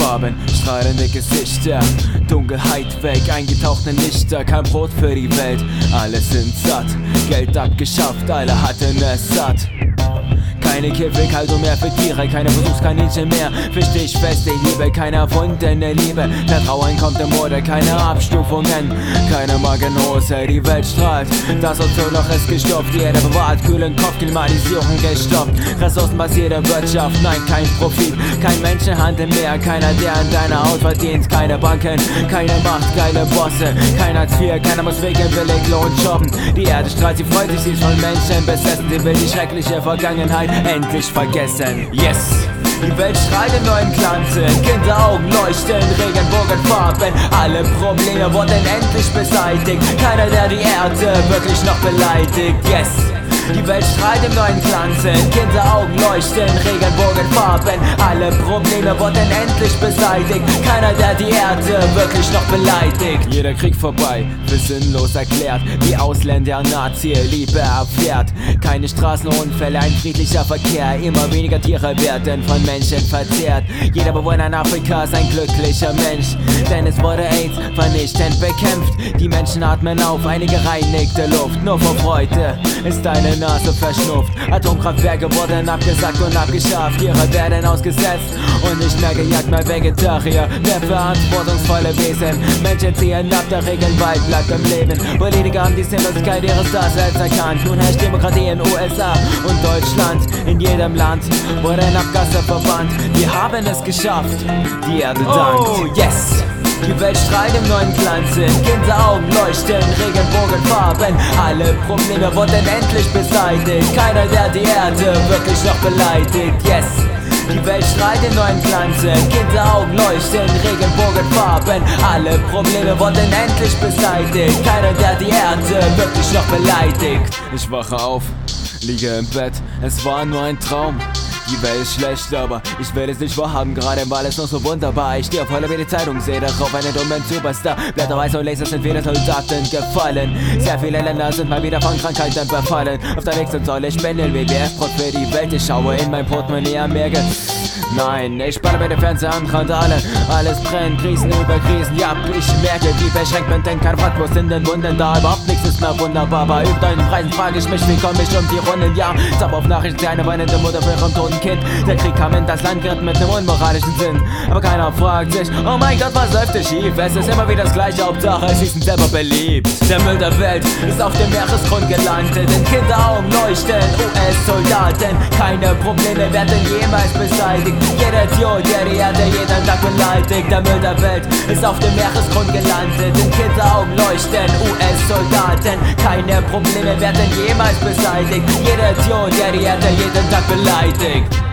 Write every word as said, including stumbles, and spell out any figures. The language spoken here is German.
Farben, strahlende Gesichter, Dunkelheit weg, eingetauchte Lichter, kein Brot für die Welt. Alle sind satt, Geld abgeschafft, alle hatten es satt. Keine Käfighaltung mehr für Tiere, keine Versuchskaninchen mehr. Für stichfeste Liebe, keine erfundene Liebe. Vertrauen kommt in Mode, keine Abstufungen, keine Magenhose. Die Welt strahlt, das Ozonloch ist gestopft. Jeder bewahrt kühlen Kopf, Klimatisierung gestoppt. Ressourcenbasierte Wirtschaft, nein, kein Profit. Kein Menschenhandel mehr, keiner, der an deiner Haut verdient. Keine Banken, keine Macht, keine Bosse. Kein Hartz vier, keiner muss wegen billig Lohn shoppen. Die Erde strahlt, sie freut sich, sie ist von Menschen besessen. Sie will die schreckliche Vergangenheit endlich vergessen. Yes! Die Welt strahlt in neuen Glanzen, Kinderaugen leuchten, Regenbogenfarben. Alle Probleme wurden endlich beseitigt. Keiner, der die Erde wirklich noch beleidigt. Yes! Die Welt strahlt im neuen Glanzen, Kinderaugen leuchten, Regenbogenfarben. Alle Probleme wurden endlich beseitigt. Keiner, der die Erde wirklich noch beleidigt. Jeder Krieg vorbei, für sinnlos erklärt. Die Ausländer Nazi Liebe erfährt. Keine Straßenunfälle, ein friedlicher Verkehr. Immer weniger Tiere werden von Menschen verzehrt. Jeder Bewohner in Afrika ist ein glücklicher Mensch, denn es wurde AIDS vernichtend bekämpft. Die Menschen atmen auf eine gereinigte Luft. Nur vor Freude ist deine Nase verschnupft. Atomkraftwerke wurden abgesagt und abgeschafft. Tiere werden ausgesetzt und nicht mehr gejagt, mehr Vegetarier, mehr verantwortungsvolle Wesen. Menschen ziehen ab, der Regenwald bleibt am Leben. Politiker haben die Sinnlosigkeit ihres Daseins erkannt. Nun herrscht Demokratie in U S A und Deutschland. In jedem Land wurden Abgase verbannt. Wir haben es geschafft, die Erde dankt. Oh yes! Die Welt strahlt im neuen Glanzen, Kinderaugen leuchten, Regenbogenfarben. Alle Probleme wurden endlich beseitigt. Keiner, der die Erde wirklich noch beleidigt. Yes! Die Welt strahlt im neuen Glanzen, Kinderaugen leuchten, Regenbogenfarben. Alle Probleme wurden endlich beseitigt. Keiner, der die Erde wirklich noch beleidigt. Ich wache auf, liege im Bett, es war nur ein Traum. Die Welt ist schlecht, aber ich will es nicht wahrhaben, gerade weil es noch so wunderbar. Ich stehe auf voller wie die Zeitung, sehe darauf einen dummen Superstar. Blätterweiß und Laser sind viele Soldaten gefallen. Sehr viele Länder sind mal wieder von Krankheiten befallen. Auf der nächsten Säule ich bin W W F-Brot für die Welt. Ich schaue in mein Portemonnaie am Merke. Nein, ich spanne bei dem Fernseher an Randale. Alles brennt, Krisen über Krisen. Ja, ich merke, wie beschränkt man denkt. Kein Fakt, wo sind denn Wunden da? Überhaupt nichts ist mehr wunderbar. Bei über deinen Preisen frage ich mich, wie komme ich um die Runden? Ja, Zap auf Nachrichten, eine weinende Mutter für ihren toten Kind. Der Krieg kam in das Land geritten mit einem unmoralischen Sinn. Aber keiner fragt sich, oh mein Gott, was läuft hier schief? Es ist immer wieder das gleiche, Hauptsache, sie sind selber beliebt. Der Müll der Welt ist auf dem Meeresgrund gelandet. In Kinderaugen leuchten U S-Soldaten. Keine Probleme werden jemals beseitigt. Jeder Idiot, der die Erde jeden Tag beleidigt. Der Müll der Welt ist auf dem Meeresgrund gelandet. In Kinderaugen leuchten U S-Soldaten. Keine Probleme werden jemals beseitigt. Jeder Idiot, der die Erde jeden Tag beleidigt.